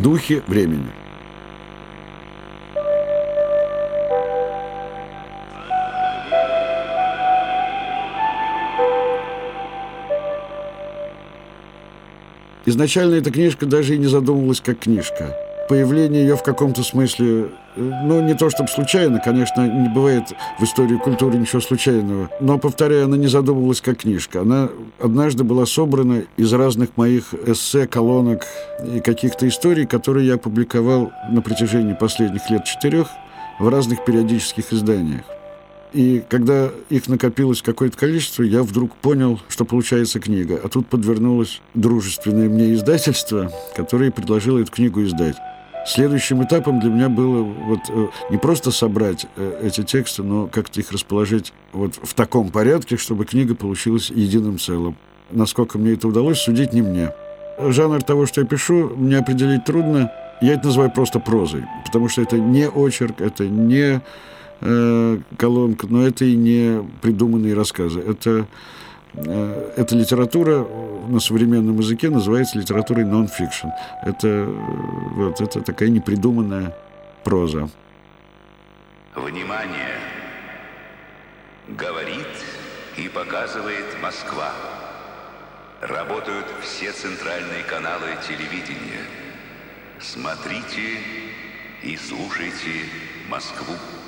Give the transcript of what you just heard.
«Духи времени». Изначально эта книжка даже и не задумывалась как книжка. Появление ее в каком-то смысле, не то чтобы случайно, конечно, не бывает в истории культуры ничего случайного, но, повторяю, она не задумывалась как книжка. Она однажды была собрана из разных моих эссе, колонок и каких-то историй, которые я публиковал на протяжении последних лет 4 в разных периодических изданиях. И когда их накопилось какое-то количество, я вдруг понял, что получается книга. А тут подвернулось дружественное мне издательство, которое предложило эту книгу издать. Следующим этапом для меня было не просто собрать эти тексты, но как-то их расположить в таком порядке, чтобы книга получилась единым целым. Насколько мне это удалось, судить не мне. Жанр того, что я пишу, мне определить трудно. Я это называю просто прозой, потому что это не очерк, это не колонка, но это и не придуманные рассказы. Это литература на современном языке называется литературой нон-фикшн. Это такая непридуманная проза. Внимание! Говорит и показывает Москва. Работают все центральные каналы телевидения. Смотрите и слушайте Москву.